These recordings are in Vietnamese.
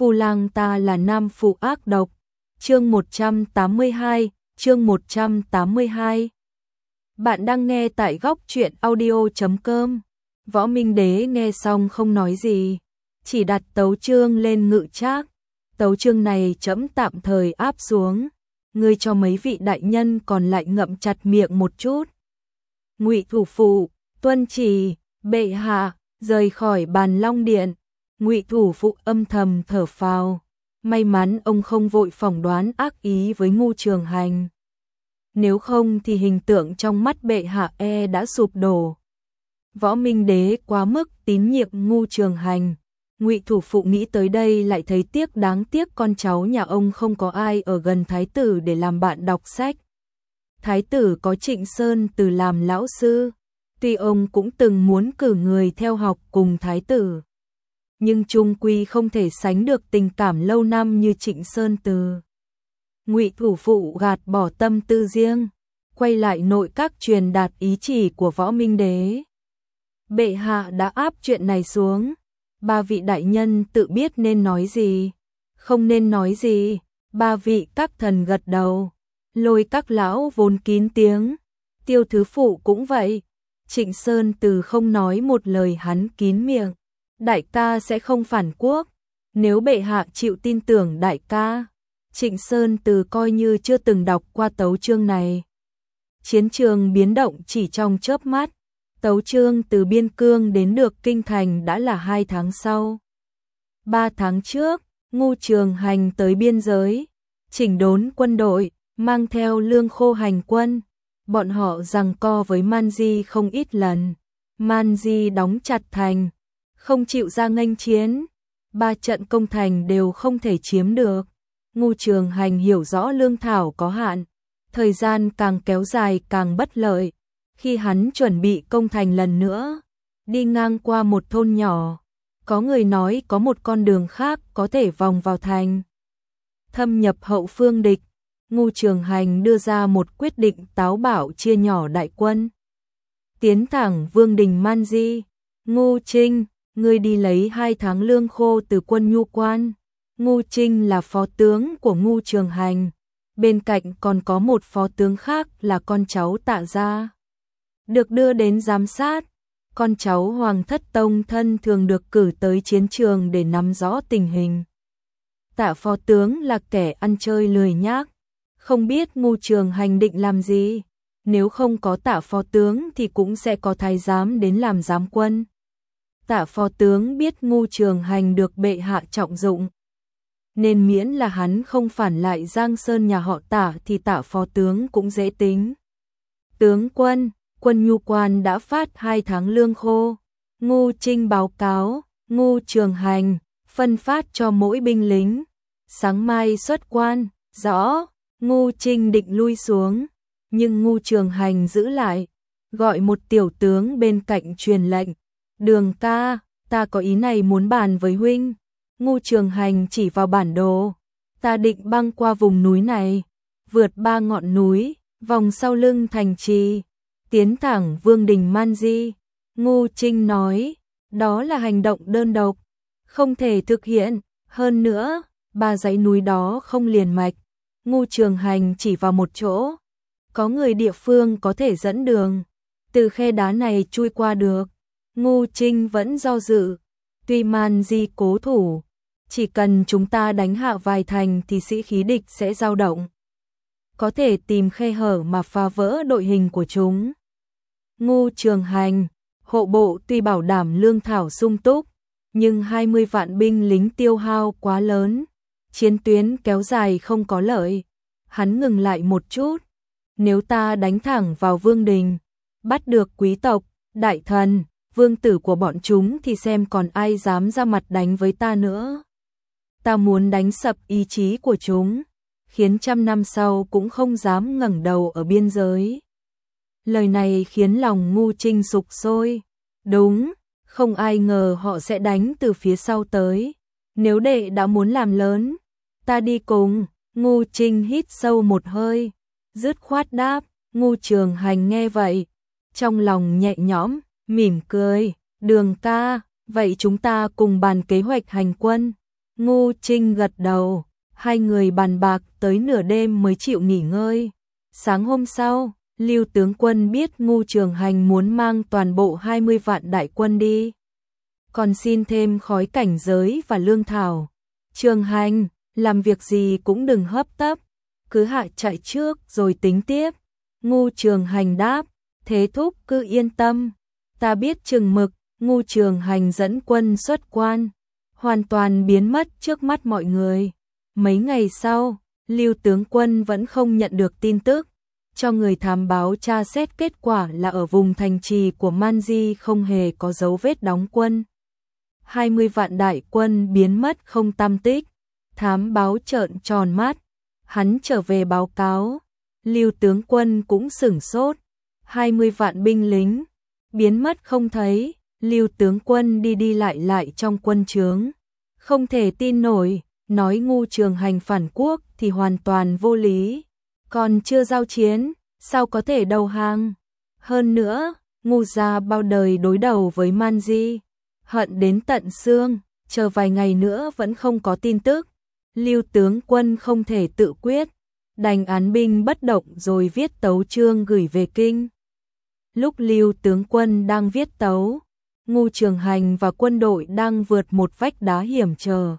Phu lang ta là nam phụ ác độc. Chương 182, chương 182. Bạn đang nghe tại góc truyện audio.com. Võ Minh Đế nghe xong không nói gì, chỉ đặt tấu chương lên ngự trác. Tấu chương này trẫm tạm thời áp xuống, ngươi cho mấy vị đại nhân còn lại ngậm chặt miệng một chút. Ngụy thủ phụ, tuân chỉ, bệ hạ, rời khỏi Bàn Long Điện. Ngụy thủ phụ âm thầm thở phào, may mắn ông không vội phỏng đoán ác ý với Ngô Trường Hành. Nếu không thì hình tượng trong mắt bệ hạ đã sụp đổ. Võ Minh Đế quá mức tín nhiệm Ngô Trường Hành. Ngụy thủ phụ nghĩ tới đây lại thấy đáng tiếc con cháu nhà ông không có ai ở gần thái tử để làm bạn đọc sách. Thái tử có Trịnh Sơn Từ làm lão sư, tuy ông cũng từng muốn cử người theo học cùng thái tử, nhưng chung quy không thể sánh được tình cảm lâu năm như Trịnh Sơn Từ. Ngụy thủ phụ gạt bỏ tâm tư riêng, quay lại nội các truyền đạt ý chỉ của Võ Minh Đế. Bệ hạ đã áp chuyện này xuống, ba vị đại nhân tự biết nên nói gì, không nên nói gì. Ba vị các thần gật đầu, Lôi các lão vốn kín tiếng, Tiêu thứ phụ cũng vậy. Trịnh Sơn Từ không nói một lời, hắn kín miệng. Đại ca sẽ không phản quốc, nếu bệ hạ chịu tin tưởng đại ca. Trịnh Sơn Từ coi như chưa từng đọc qua tấu chương này. Chiến trường biến động chỉ trong chớp mắt. Tấu chương từ Biên Cương đến được Kinh Thành đã là 2 tháng sau. 3 tháng trước, Ngô Trường Hành tới biên giới, chỉnh đốn quân đội, mang theo lương khô hành quân. Bọn họ giằng co với Man Di không ít lần. Man Di đóng chặt thành, không chịu ra nghênh chiến. 3 trận công thành đều không thể chiếm được. Ngô Trường Hành hiểu rõ lương thảo có hạn, thời gian càng kéo dài càng bất lợi. Khi hắn chuẩn bị công thành lần nữa, đi ngang qua một thôn nhỏ, có người nói có một con đường khác có thể vòng vào thành, thâm nhập hậu phương địch. Ngô Trường Hành đưa ra một quyết định táo bạo, chia nhỏ đại quân, tiến thẳng vương đình Man Di. Ngô Trinh, ngươi đi lấy 2 tháng lương khô từ quân nhu quan. Ngô Trinh là phó tướng của Ngô Trường Hành, bên cạnh còn có một phó tướng khác là con cháu Tạ gia, được đưa đến giám sát. Con cháu Hoàng thất tông thân thường được cử tới chiến trường để nắm rõ tình hình. Tạ phó tướng là kẻ ăn chơi lười nhác, không biết Ngô Trường Hành định làm gì. Nếu không có Tạ phó tướng thì cũng sẽ có thái giám đến làm giám quân. Tạ phó tướng biết Ngô Trường Hành được bệ hạ trọng dụng, nên miễn là hắn không phản lại Giang Sơn nhà họ Tạ thì Tạ phó tướng cũng dễ tính. Tướng quân, quân nhu quan đã phát 2 tháng lương khô. Ngô Trinh báo cáo. Ngô Trường Hành phân phát cho mỗi binh lính, sáng mai xuất quan. Rõ. Ngô Trinh định lui xuống, nhưng Ngô Trường Hành giữ lại, gọi một tiểu tướng bên cạnh truyền lệnh. Đường ca, ta có ý này muốn bàn với huynh. Ngô Trường Hành chỉ vào bản đồ. Ta định băng qua vùng núi này, vượt 3 ngọn núi, vòng sau lưng thành trì, tiến thẳng vương đình Man Di. Ngô Trinh nói, đó là hành động đơn độc, không thể thực hiện. Hơn nữa, 3 dãy núi đó không liền mạch. Ngô Trường Hành chỉ vào một chỗ, có người địa phương có thể dẫn đường, từ khe đá này chui qua được. Ngô Trinh vẫn do dự, tuy Man Di cố thủ, chỉ cần chúng ta đánh hạ vài thành thì sĩ khí địch sẽ dao động, có thể tìm khe hở mà phá vỡ đội hình của chúng. Ngô Trường Hành, hộ bộ tuy bảo đảm lương thảo sung túc, nhưng 20 vạn binh lính tiêu hao quá lớn, chiến tuyến kéo dài không có lợi. Hắn ngừng lại một chút, nếu ta đánh thẳng vào vương đình, bắt được quý tộc, đại thần, vương tử của bọn chúng thì xem còn ai dám ra mặt đánh với ta nữa. Ta muốn đánh sập ý chí của chúng, khiến 100 năm sau cũng không dám ngẩng đầu ở biên giới. Lời này khiến lòng Ngô Trinh sục sôi. Đúng, không ai ngờ họ sẽ đánh từ phía sau tới. Nếu đệ đã muốn làm lớn, ta đi cùng. Ngô Trinh hít sâu một hơi, dứt khoát đáp. Ngô Trường Hành nghe vậy, trong lòng nhẹ nhõm, mỉm cười. Đường ca, vậy chúng ta cùng bàn kế hoạch hành quân. Ngô Trinh gật đầu, hai người bàn bạc tới nửa đêm mới chịu nghỉ ngơi. Sáng hôm sau, Lưu tướng quân biết Ngô Trường Hành muốn mang toàn bộ 20 vạn đại quân đi, còn xin thêm khói cảnh giới và lương thảo. Trường Hành, làm việc gì cũng đừng hấp tấp, cứ hạ chạy trước rồi tính tiếp. Ngô Trường Hành đáp, thế thúc cứ yên tâm, ta biết chừng mực. Ngô Trường Hành dẫn quân xuất quan, hoàn toàn biến mất trước mắt mọi người. Mấy ngày sau, Lưu tướng quân vẫn không nhận được tin tức, cho người thám báo tra xét kết quả là ở vùng thành trì của Manji không hề có dấu vết đóng quân. 20 vạn đại quân biến mất không tăm tích. Thám báo trợn tròn mắt, hắn trở về báo cáo, Lưu tướng quân cũng sửng sốt, 20 vạn binh lính biến mất không thấy. Lưu tướng quân đi đi lại lại trong quân trướng, không thể tin nổi, nói Ngô Trường Hành phản quốc thì hoàn toàn vô lý, còn chưa giao chiến, sao có thể đầu hàng? Hơn nữa, Ngô gia bao đời đối đầu với Manji, hận đến tận xương, chờ vài ngày nữa vẫn không có tin tức. Lưu tướng quân không thể tự quyết, đành án binh bất động rồi viết tấu chương gửi về kinh. Lúc Lưu tướng quân đang viết tấu, Ngô Trường Hành và quân đội đang vượt một vách đá hiểm trở.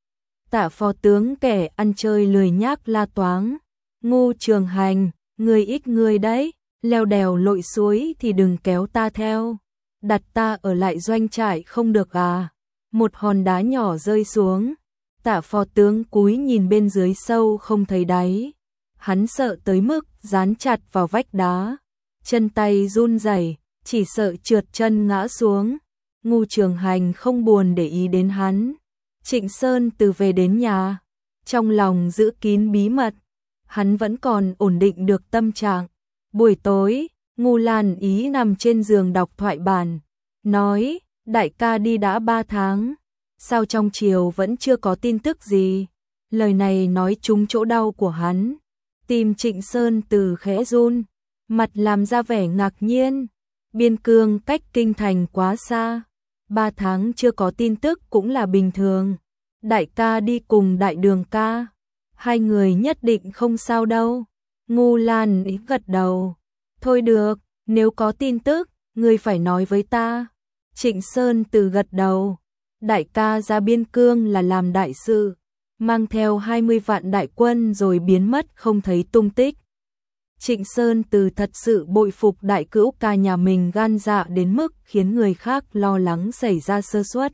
Tạ phó tướng kẻ ăn chơi lười nhác la toáng, Ngô Trường Hành, người ít người đấy, leo đèo lội suối thì đừng kéo ta theo, đặt ta ở lại doanh trại không được à? Một hòn đá nhỏ rơi xuống, Tạ phó tướng cúi nhìn bên dưới sâu không thấy đáy, hắn sợ tới mức dán chặt vào vách đá, chân tay run rẩy, chỉ sợ trượt chân ngã xuống. Ngô Trường Hành không buồn để ý đến hắn. Trịnh Sơn từ về đến nhà, trong lòng giữ kín bí mật, hắn vẫn còn ổn định được tâm trạng. Buổi tối, Ngô Lan Ý nằm trên giường đọc thoại bản, nói, đại ca đi đã 3 tháng, sao trong triều vẫn chưa có tin tức gì? Lời này nói trúng chỗ đau của hắn. Tim Trịnh Sơn từ khẽ run, mặt làm ra vẻ ngạc nhiên. Biên cương cách kinh thành quá xa, 3 tháng chưa có tin tức cũng là bình thường. Đại ca đi cùng đại đường ca, hai người nhất định không sao đâu. Ngô Lan Ý gật đầu, thôi được, nếu có tin tức, ngươi phải nói với ta. Trịnh Sơn từ gật đầu, đại ca ra biên cương là làm đại sự, mang theo 20 vạn đại quân rồi biến mất không thấy tung tích. Trịnh Sơn từ thật sự bội phục đại cữu ca nhà mình gan dạ đến mức khiến người khác lo lắng xảy ra sơ suất.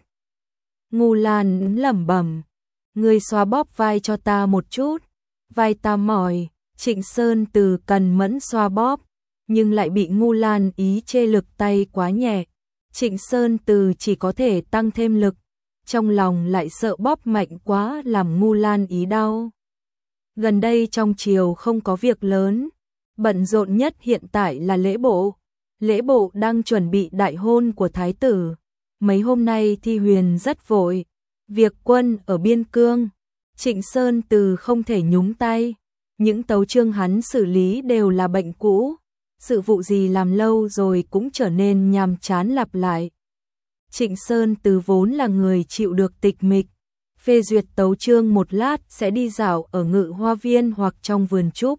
Ngô Lan lẩm bẩm, ngươi xoa bóp vai cho ta một chút, vai ta mỏi. Trịnh Sơn từ cần mẫn xoa bóp, nhưng lại bị Ngô Lan Ý chê lực tay quá nhẹ. Trịnh Sơn từ chỉ có thể tăng thêm lực, trong lòng lại sợ bóp mạnh quá làm Ngô Lan Ý đau. Gần đây trong triều không có việc lớn, bận rộn nhất hiện tại là lễ bộ. Lễ bộ đang chuẩn bị đại hôn của thái tử. Mấy hôm nay Thi Huyền rất vội, việc quân ở biên cương, Trịnh Sơn từ không thể nhúng tay. Những tấu chương hắn xử lý đều là bệnh cũ, sự vụ gì làm lâu rồi cũng trở nên nhàm chán lặp lại. Trịnh Sơn từ vốn là người chịu được tịch mịch, phê duyệt tấu chương một lát sẽ đi dạo ở Ngự Hoa Viên hoặc trong vườn trúc.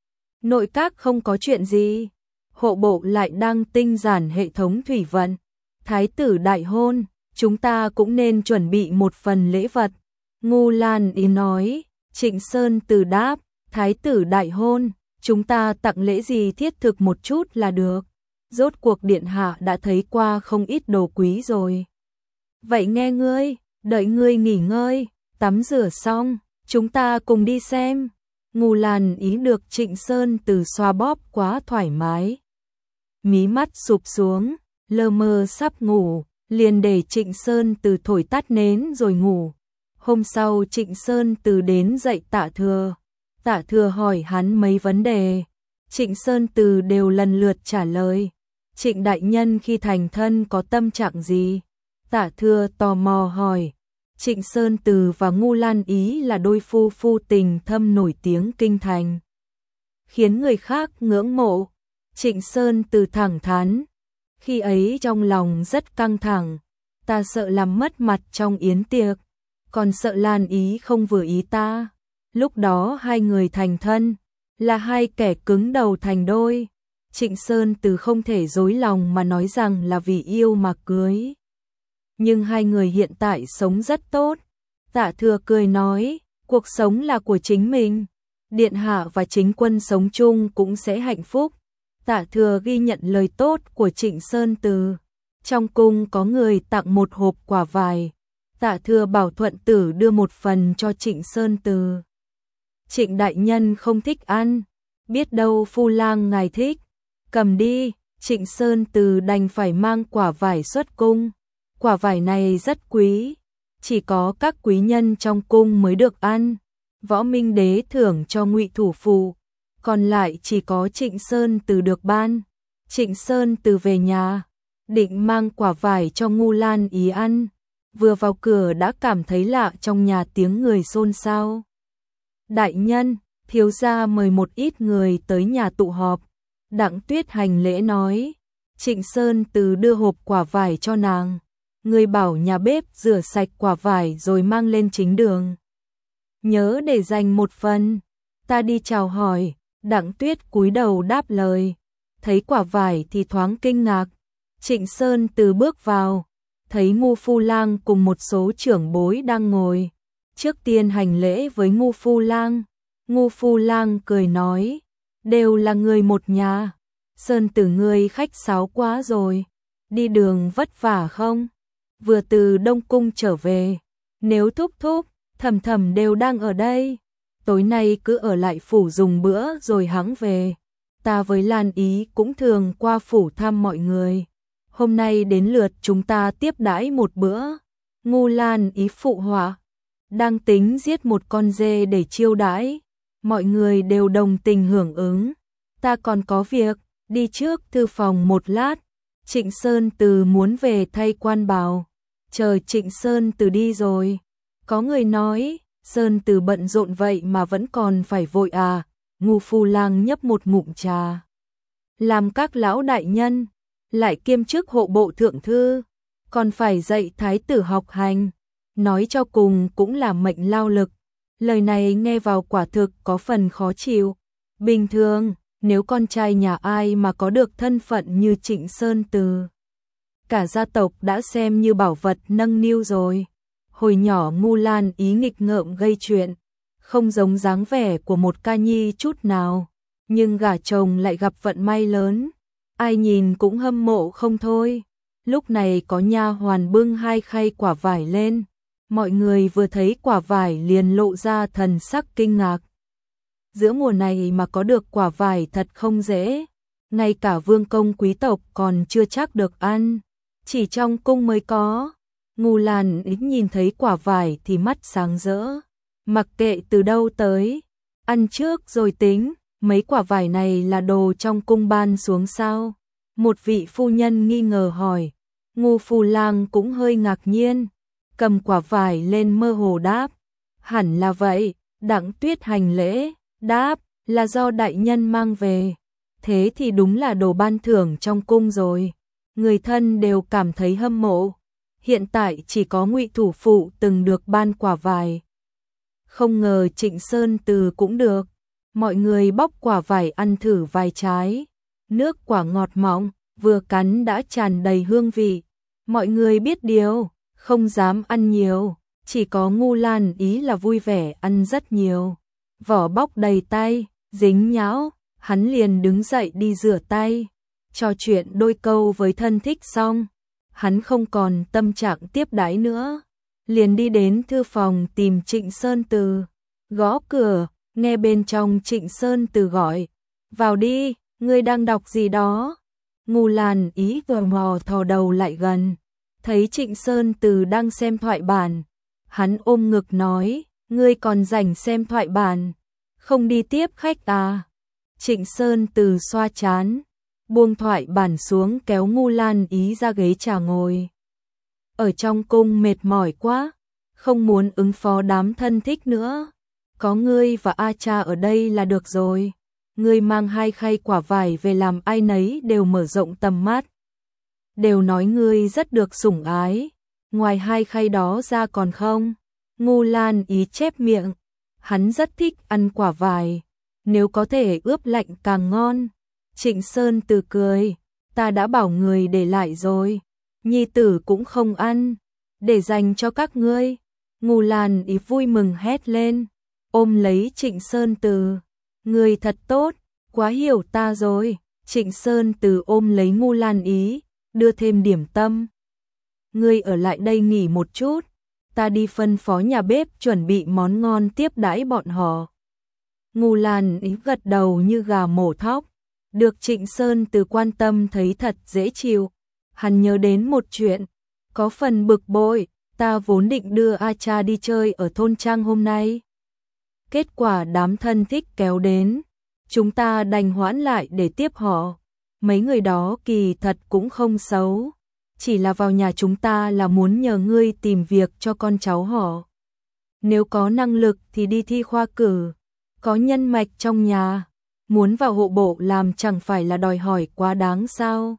Nội các không có chuyện gì, hộ bộ lại đang tinh giản hệ thống thủy vận. Thái tử đại hôn, chúng ta cũng nên chuẩn bị một phần lễ vật. Ngô Lan Ý nói. Trịnh Sơn từ đáp, thái tử đại hôn, chúng ta tặng lễ gì thiết thực một chút là được. Rốt cuộc điện hạ đã thấy qua không ít đồ quý rồi. Vậy nghe ngươi, đợi ngươi nghỉ ngơi, tắm rửa xong, chúng ta cùng đi xem. Ngô Lan Ý được Trịnh Sơn từ xoa bóp quá thoải mái, mí mắt sụp xuống, lơ mơ sắp ngủ, liền để Trịnh Sơn từ thổi tắt nến rồi ngủ. Hôm sau Trịnh Sơn từ đến dạy Tạ Thừa. Tạ Thừa hỏi hắn mấy vấn đề, Trịnh Sơn từ đều lần lượt trả lời. Trịnh đại nhân khi thành thân có tâm trạng gì? Tạ Thừa tò mò hỏi. Trịnh Sơn từ và Ngô Lan Ý là đôi phu phu tình thâm nổi tiếng kinh thành, khiến người khác ngưỡng mộ. Trịnh Sơn từ thẳng thắn, khi ấy trong lòng rất căng thẳng, ta sợ làm mất mặt trong yến tiệc, còn sợ Lan Ý không vừa ý ta. Lúc đó hai người thành thân, là hai kẻ cứng đầu thành đôi. Trịnh Sơn Từ không thể dối lòng mà nói rằng là vì yêu mà cưới. Nhưng hai người hiện tại sống rất tốt. Tạ Thừa cười nói, cuộc sống là của chính mình. Điện hạ và chính quân sống chung cũng sẽ hạnh phúc. Tạ Thừa ghi nhận lời tốt của Trịnh Sơn Từ. Trong cung có người tặng một hộp quả vải. Tạ Thừa bảo Thuận Tử đưa một phần cho Trịnh Sơn Từ. Trịnh đại nhân không thích ăn, biết đâu phu lang ngài thích, cầm đi. Trịnh Sơn Từ đành phải mang quả vải xuất cung. Quả vải này rất quý, chỉ có các quý nhân trong cung mới được ăn. Võ Minh Đế thưởng cho Ngụy thủ phủ, còn lại chỉ có Trịnh Sơn Từ được ban. Trịnh Sơn Từ về nhà, định mang quả vải cho Ngu Lan Ý ăn. Vừa vào cửa đã cảm thấy lạ, trong nhà tiếng người xôn xao. Đại nhân, thiếu gia mời một ít người tới nhà tụ họp. Đặng Tuyết hành lễ nói. Trịnh Sơn Từ đưa hộp quả vải cho nàng. Người bảo nhà bếp rửa sạch quả vải rồi mang lên chính đường. Nhớ để dành một phần, ta đi chào hỏi. Đặng Tuyết cúi đầu đáp lời. Thấy quả vải thì thoáng kinh ngạc. Trịnh Sơn Từ bước vào, thấy Ngu Phu Lang cùng một số trưởng bối đang ngồi. Trước tiên hành lễ với Ngu Phu Lang. Ngu Phu Lang cười nói, đều là người một nhà. Sơn Tử ngươi khách sáo quá rồi, đi đường vất vả không? Vừa từ Đông Cung trở về, nếu Thúc Thúc, Thầm Thầm đều đang ở đây, tối nay cứ ở lại phủ dùng bữa rồi hẵng về. Ta với Lan Ý cũng thường qua phủ thăm mọi người. Hôm nay đến lượt chúng ta tiếp đãi một bữa. Ngu Lan Ý phụ họa, đang tính giết một con dê để chiêu đãi. Mọi người đều đồng tình hưởng ứng. Ta còn có việc, đi trước thư phòng một lát. Trịnh Sơn Từ muốn về thay quan bào. Chờ Trịnh Sơn Từ đi rồi, có người nói, Sơn Từ bận rộn vậy mà vẫn còn phải vội à? Ngu Phu Lang nhấp một ngụm trà. Làm các lão đại nhân, lại kiêm chức hộ bộ thượng thư, còn phải dạy thái tử học hành, nói cho cùng cũng là mệnh lao lực. Lời này nghe vào quả thực có phần khó chịu. Bình thường, nếu con trai nhà ai mà có được thân phận như Trịnh Sơn Từ, cả gia tộc đã xem như bảo vật nâng niu rồi. Hồi nhỏ Ngu Lan Ý nghịch ngợm gây chuyện, không giống dáng vẻ của một ca nhi chút nào, nhưng gả chồng lại gặp vận may lớn, ai nhìn cũng hâm mộ không thôi. Lúc này có nha hoàn bưng hai khay quả vải lên, mọi người vừa thấy quả vải liền lộ ra thần sắc kinh ngạc. Giữa mùa này mà có được quả vải thật không dễ, ngay cả vương công quý tộc còn chưa chắc được ăn, chỉ trong cung mới có. Ngu Lan Ý nhìn thấy quả vải thì mắt sáng rỡ, mặc kệ từ đâu tới, ăn trước rồi tính. Mấy quả vải này là đồ trong cung ban xuống sao? Một vị phu nhân nghi ngờ hỏi. Ngu Phu Lang cũng hơi ngạc nhiên, cầm quả vải lên mơ hồ đáp, hẳn là vậy. Đặng Tuyết hành lễ, đáp, là do đại nhân mang về. Thế thì đúng là đồ ban thưởng trong cung rồi. Người thân đều cảm thấy hâm mộ. Hiện tại chỉ có Ngụy thủ phụ từng được ban quả vải. Không ngờ Trịnh Sơn Từ cũng được. Mọi người bóc quả vải ăn thử vài trái. Nước quả ngọt mọng, vừa cắn đã tràn đầy hương vị. Mọi người biết điều, không dám ăn nhiều. Chỉ có Ngu Lan Ý là vui vẻ ăn rất nhiều. Vỏ bóc đầy tay, dính nhão, hắn liền đứng dậy đi rửa tay. Trò chuyện đôi câu với thân thích xong, hắn không còn tâm trạng tiếp đãi nữa, liền đi đến thư phòng tìm Trịnh Sơn Từ. Gõ cửa, nghe bên trong Trịnh Sơn Từ gọi, vào đi, ngươi đang đọc gì đó? Ngu Lan Ý tò mò thò đầu lại gần, thấy Trịnh Sơn Từ đang xem thoại bản. Hắn ôm ngực nói, ngươi còn rảnh xem thoại bản, không đi tiếp khách à? Trịnh Sơn Từ xoa trán, buông thoại bản xuống kéo Ngu Lan Ý ra ghế trà ngồi. Ở trong cung mệt mỏi quá, không muốn ứng phó đám thân thích nữa. Có ngươi và A Cha ở đây là được rồi. Ngươi mang hai khay quả vải về làm ai nấy đều mở rộng tầm mắt. Đều nói ngươi rất được sủng ái. Ngoài hai khay đó ra còn không? Ngu Lan Ý chép miệng, hắn rất thích ăn quả vải, nếu có thể ướp lạnh càng ngon. Trịnh Sơn Từ cười, ta đã bảo người để lại rồi, nhi tử cũng không ăn, để dành cho các ngươi. Ngu Lan Ý vui mừng hét lên, ôm lấy Trịnh Sơn Từ, người thật tốt, quá hiểu ta rồi. Trịnh Sơn Từ ôm lấy Ngu Lan Ý, đưa thêm điểm tâm. Ngươi ở lại đây nghỉ một chút, ta đi phân phó nhà bếp chuẩn bị món ngon tiếp đãi bọn họ. Ngu Lan Ý gật đầu như gà mổ thóc, được Trịnh Sơn Từ quan tâm thấy thật dễ chịu. Hắn nhớ đến một chuyện, có phần bực bội, ta vốn định đưa A Cha đi chơi ở thôn trang hôm nay. Kết quả đám thân thích kéo đến, chúng ta đành hoãn lại để tiếp họ. Mấy người đó kỳ thật cũng không xấu, chỉ là vào nhà chúng ta là muốn nhờ ngươi tìm việc cho con cháu họ. Nếu có năng lực thì đi thi khoa cử, có nhân mạch trong nhà, muốn vào hộ bộ làm chẳng phải là đòi hỏi quá đáng sao.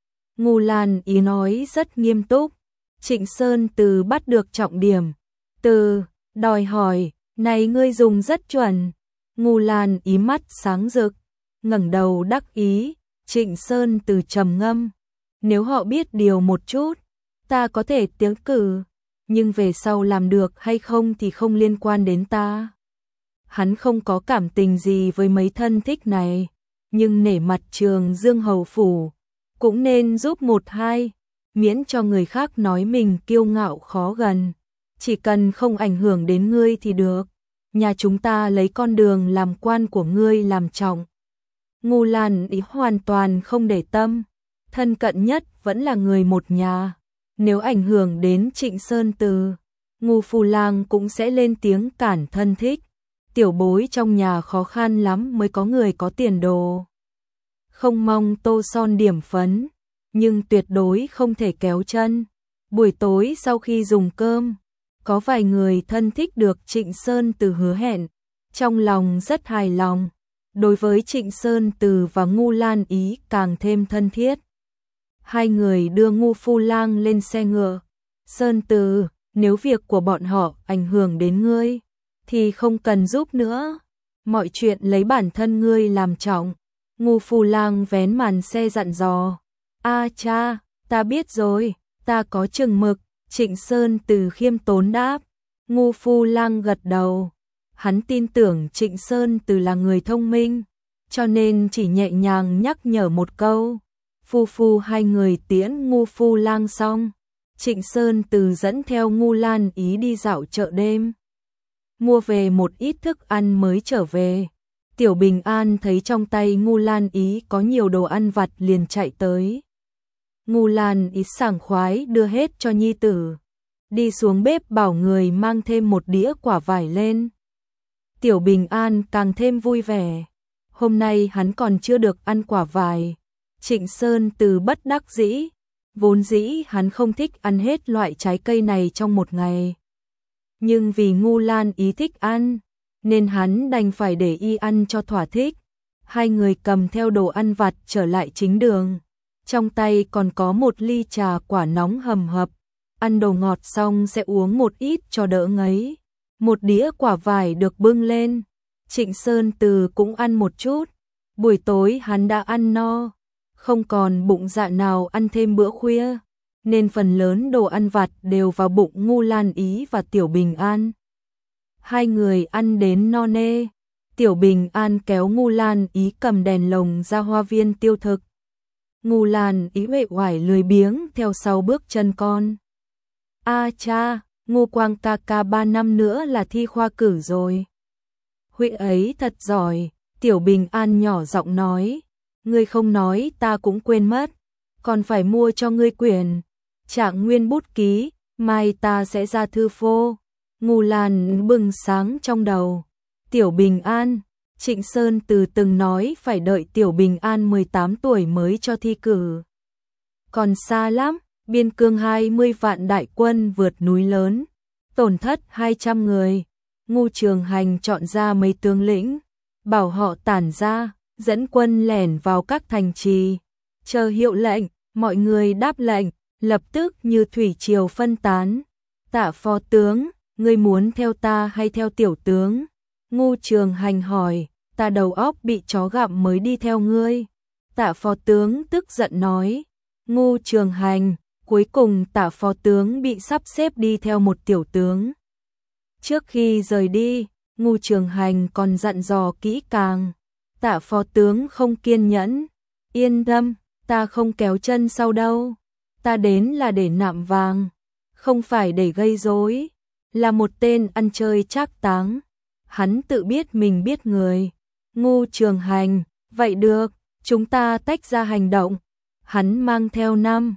Ngu Lan Ý nói rất nghiêm túc, Trịnh Sơn Từ bắt được trọng điểm. Từ, đòi hỏi, này ngươi dùng rất chuẩn. Ngu Lan Ý mắt sáng rực, ngẩng đầu đắc ý. Trịnh Sơn Từ trầm ngâm, nếu họ biết điều một chút, ta có thể tiến cử, nhưng về sau làm được hay không thì không liên quan đến ta. Hắn không có cảm tình gì với mấy thân thích này, nhưng nể mặt Trường Dương hầu phủ, cũng nên giúp một hai, miễn cho người khác nói mình kiêu ngạo khó gần. Chỉ cần không ảnh hưởng đến ngươi thì được, nhà chúng ta lấy con đường làm quan của ngươi làm trọng. Ngu Lan Ý hoàn toàn không để tâm, thân cận nhất vẫn là người một nhà. Nếu ảnh hưởng đến Trịnh Sơn Từ, Ngu Phu Lang cũng sẽ lên tiếng cản thân thích. Tiểu bối trong nhà khó khăn lắm mới có người có tiền đồ. Không mong tô son điểm phấn, nhưng tuyệt đối không thể kéo chân. Buổi tối sau khi dùng cơm, có vài người thân thích được Trịnh Sơn Từ hứa hẹn, trong lòng rất hài lòng. Đối với Trịnh Sơn Từ và Ngu Lan Ý càng thêm thân thiết. Hai người đưa Ngu Phu Lang lên xe ngựa. Sơn Từ, nếu việc của bọn họ ảnh hưởng đến ngươi, thì không cần giúp nữa. Mọi chuyện lấy bản thân ngươi làm trọng. Ngu Phu Lang vén màn xe dặn dò. A cha, ta biết rồi, ta có chừng mực. Trịnh Sơn Từ khiêm tốn đáp. Ngu Phu Lang gật đầu. Hắn tin tưởng Trịnh Sơn Từ là người thông minh, cho nên chỉ nhẹ nhàng nhắc nhở một câu. Phu hai người tiễn Ngu Phu Lang xong, Trịnh Sơn Từ dẫn theo Ngu Lan Ý đi dạo chợ đêm, mua về một ít thức ăn mới trở về. Tiểu Bình An thấy trong tay Ngu Lan Ý có nhiều đồ ăn vặt liền chạy tới. Ngu Lan Ý sảng khoái đưa hết cho nhi tử, đi xuống bếp bảo người mang thêm một đĩa quả vải lên. Tiểu Bình An càng thêm vui vẻ, hôm nay hắn còn chưa được ăn quả vải. Trịnh Sơn Từ bất đắc dĩ, vốn dĩ hắn không thích ăn hết loại trái cây này trong một ngày. Nhưng vì Ngu Lan Ý thích ăn, nên hắn đành phải để y ăn cho thỏa thích. Hai người cầm theo đồ ăn vặt trở lại chính đường, trong tay còn có một ly trà quả nóng hầm hập. Ăn đồ ngọt xong sẽ uống một ít cho đỡ ngấy. Một đĩa quả vải được bưng lên, Trịnh Sơn Từ cũng ăn một chút. Buổi tối hắn đã ăn no, không còn bụng dạ nào ăn thêm bữa khuya, nên phần lớn đồ ăn vặt đều vào bụng Ngu Lan Ý và Tiểu Bình An. Hai người ăn đến no nê, Tiểu Bình An kéo Ngu Lan Ý cầm đèn lồng ra hoa viên tiêu thực. Ngu Lan Ý uể oải lười biếng theo sau bước chân con. A cha, Ngu Quang ca ca 3 năm nữa là thi khoa cử rồi. Huệ ấy thật giỏi, Tiểu Bình An nhỏ giọng nói. Ngươi không nói ta cũng quên mất, còn phải mua cho ngươi quyển Trạng Nguyên bút ký, mai ta sẽ ra thư phô. Ngu Lan bừng sáng trong đầu. Tiểu Bình An, Trịnh Sơn Từ từng nói phải đợi Tiểu Bình An 18 tuổi mới cho thi cử. Còn xa lắm. Biên cương 20 vạn đại quân vượt núi lớn, tổn thất 200 người. Ngu Trường Hành chọn ra mấy tướng lĩnh, bảo họ tản ra, dẫn quân lẻn vào các thành trì, chờ hiệu lệnh. Mọi người đáp lệnh, lập tức như thủy triều phân tán. Tạ phó tướng, ngươi muốn theo ta hay theo tiểu tướng? Ngô Trường Hành hỏi, ta đầu óc bị chó gặm mới đi theo ngươi. Tạ phó tướng tức giận nói, Ngô Trường Hành, cuối cùng Tạ phó tướng bị sắp xếp đi theo một tiểu tướng. Trước khi rời đi, Ngô Trường Hành còn dặn dò kỹ càng. Tạ phó tướng không kiên nhẫn, yên tâm, ta không kéo chân sau đâu. Ta đến là để nạm vàng, không phải để gây rối. Là một tên ăn chơi trác táng. Hắn tự biết mình biết người. Ngô Trường Hành, vậy được, chúng ta tách ra hành động. Hắn mang theo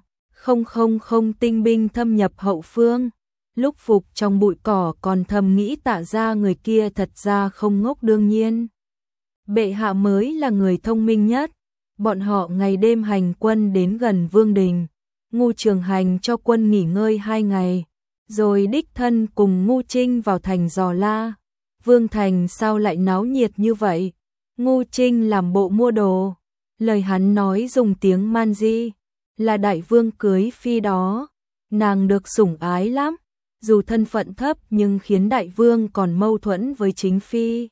5,000 tinh binh thâm nhập hậu phương. Lúc phục trong bụi cỏ còn thầm nghĩ Tạ ra người kia thật ra không ngốc đương nhiên. Bệ hạ mới là người thông minh nhất. Bọn họ ngày đêm hành quân đến gần Vương Đình. Ngô Trường Hành cho quân nghỉ ngơi 2 ngày. Rồi đích thân cùng Ngô Trinh vào thành dò la. Vương thành sao lại náo nhiệt như vậy? Ngô Trinh làm bộ mua đồ. Lời hắn nói dùng tiếng Manji. Là đại vương cưới phi đó. Nàng được sủng ái lắm. Dù thân phận thấp nhưng khiến đại vương còn mâu thuẫn với chính phi.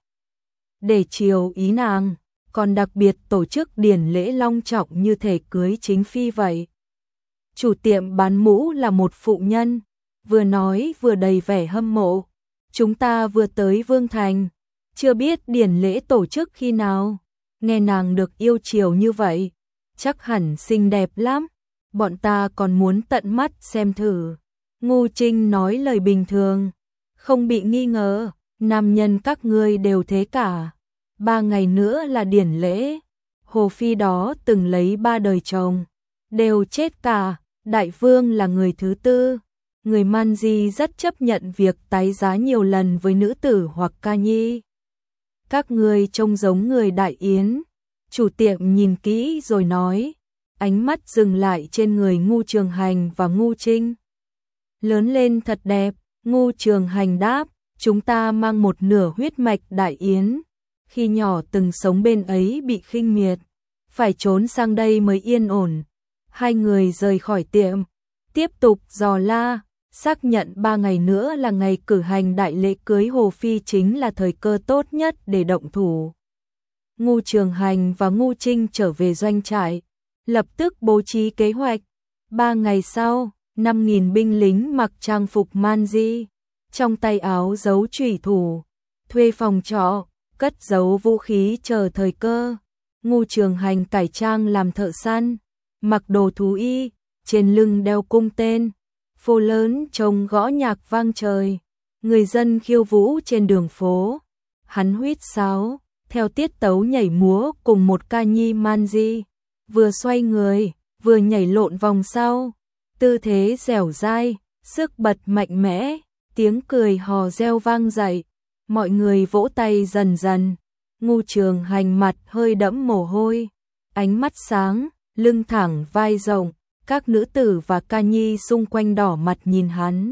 Để chiều ý nàng, còn đặc biệt tổ chức điển lễ long trọng như thể cưới chính phi vậy. Chủ tiệm bán mũ là một phụ nhân, vừa nói vừa đầy vẻ hâm mộ. Chúng ta vừa tới Vương Thành, chưa biết điển lễ tổ chức khi nào. Nghe nàng được yêu chiều như vậy, chắc hẳn xinh đẹp lắm. Bọn ta còn muốn tận mắt xem thử. Ngô Trinh nói lời bình thường, không bị nghi ngờ, nam nhân các ngươi đều thế cả. 3 ngày nữa là điển lễ. Hồ phi đó từng lấy 3 đời chồng, đều chết cả. Đại vương là người thứ 4. Người Manji rất chấp nhận việc tái giá nhiều lần với nữ tử hoặc ca nhi. Các ngươi trông giống người Đại Yến. Chủ tiệm nhìn kỹ rồi nói, ánh mắt dừng lại trên người Ngô Trường Hành và Ngô Trinh. Lớn lên thật đẹp. Ngô Trường Hành đáp, chúng ta mang một nửa huyết mạch Đại Yến. Khi nhỏ từng sống bên ấy bị khinh miệt, phải trốn sang đây mới yên ổn. Hai người rời khỏi tiệm, tiếp tục dò la, xác nhận 3 ngày nữa là ngày cử hành đại lễ cưới Hồ Phi chính là thời cơ tốt nhất để động thủ. Ngô Trường Hành và Ngô Trinh trở về doanh trại, lập tức bố trí kế hoạch. 3 ngày sau, 5.000 binh lính mặc trang phục Manji, trong tay áo giấu chủy thủ, thuê phòng trọ, cất giấu vũ khí chờ thời cơ. Ngô Trường Hành cải trang làm thợ săn, mặc đồ thú y, trên lưng đeo cung tên, phố lớn trông gõ nhạc vang trời, người dân khiêu vũ trên đường phố. Hắn huýt sáo, theo tiết tấu nhảy múa cùng một ca nhi Manji, vừa xoay người, vừa nhảy lộn vòng sau, tư thế dẻo dai, sức bật mạnh mẽ, tiếng cười hò reo vang dậy, mọi người vỗ tay dần dần. Ngô Trường Hành mặt hơi đẫm mồ hôi, ánh mắt sáng, lưng thẳng vai rộng, các nữ tử và ca nhi xung quanh đỏ mặt nhìn hắn.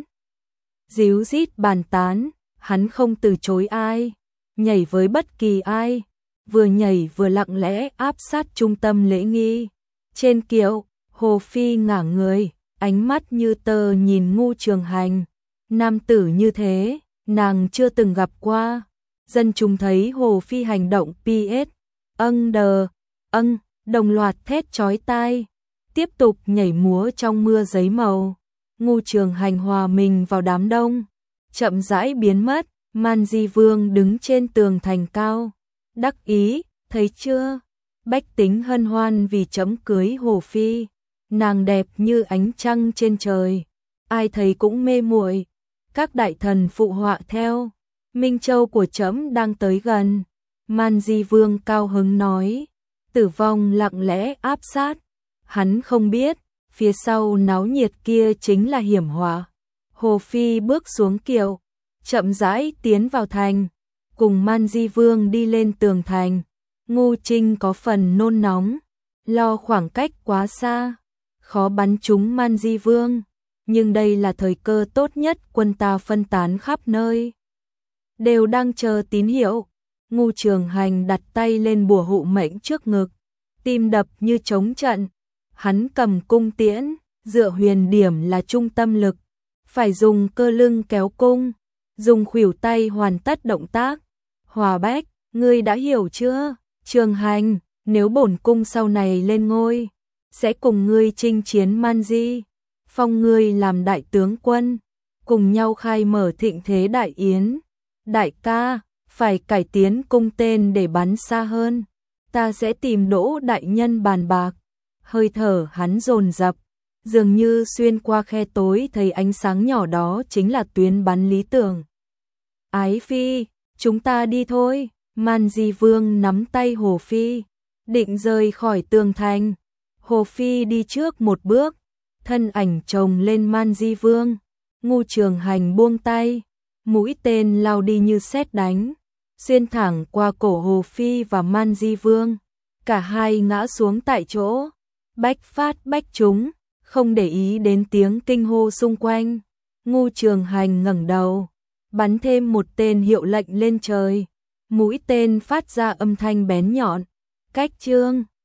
Díu dít bàn tán, hắn không từ chối ai, nhảy với bất kỳ ai, vừa nhảy vừa lặng lẽ áp sát trung tâm lễ nghi. Trên kiệu, Hồ Phi ngả người, ánh mắt như tơ nhìn Ngô Trường Hành. Nam tử như thế, nàng chưa từng gặp qua. Dân chúng thấy Hồ Phi hành động PS, đồng loạt thét chói tai, tiếp tục nhảy múa trong mưa giấy màu. Ngô Trường Hành hòa mình vào đám đông, chậm rãi biến mất. Manji Vương đứng trên tường thành cao, đắc ý, thấy chưa? Bách tính hân hoan vì chấm cưới Hồ Phi, nàng đẹp như ánh trăng trên trời, ai thấy cũng mê muội. Các đại thần phụ họa theo, Minh Châu của trẫm đang tới gần. Manji Vương cao hứng nói, tử vong lặng lẽ áp sát. Hắn không biết, phía sau náo nhiệt kia chính là hiểm họa. Hồ Phi bước xuống kiệu, chậm rãi tiến vào thành, cùng Manji Vương đi lên tường thành. Ngô Trinh có phần nôn nóng, lo khoảng cách quá xa, khó bắn trúng Manji Vương. Nhưng đây là thời cơ tốt nhất, quân ta phân tán khắp nơi, đều đang chờ tín hiệu. Ngô Trường Hành đặt tay lên bùa hộ mệnh trước ngực, tim đập như trống trận. Hắn cầm cung tiễn, dựa huyền điểm là trung tâm lực, phải dùng cơ lưng kéo cung, dùng khuỷu tay hoàn tất động tác. Hòa Bách, ngươi đã hiểu chưa? Trường Hành, nếu bổn cung sau này lên ngôi, sẽ cùng ngươi chinh chiến Man Di, phong ngươi làm đại tướng quân, cùng nhau khai mở thịnh thế đại yến. Đại ca, phải cải tiến cung tên để bắn xa hơn. Ta sẽ tìm Đỗ đại nhân bàn bạc. Hơi thở hắn dồn dập, dường như xuyên qua khe tối thấy ánh sáng nhỏ đó chính là tuyến bắn lý tưởng. Ái Phi, chúng ta đi thôi. Man Di Vương nắm tay Hồ Phi, định rời khỏi tường thành. Hồ Phi đi trước một bước, thân ảnh chồng lên Man Di Vương. Ngu Trường Hành buông tay, mũi tên lao đi như sét đánh, xuyên thẳng qua cổ Hồ Phi và Man Di Vương. Cả hai ngã xuống tại chỗ, bách phát bách trúng, không để ý đến tiếng kinh hô xung quanh. Ngu Trường Hành ngẩng đầu, bắn thêm một tên hiệu lệnh lên trời. Mũi tên phát ra âm thanh bén nhọn. Cách chương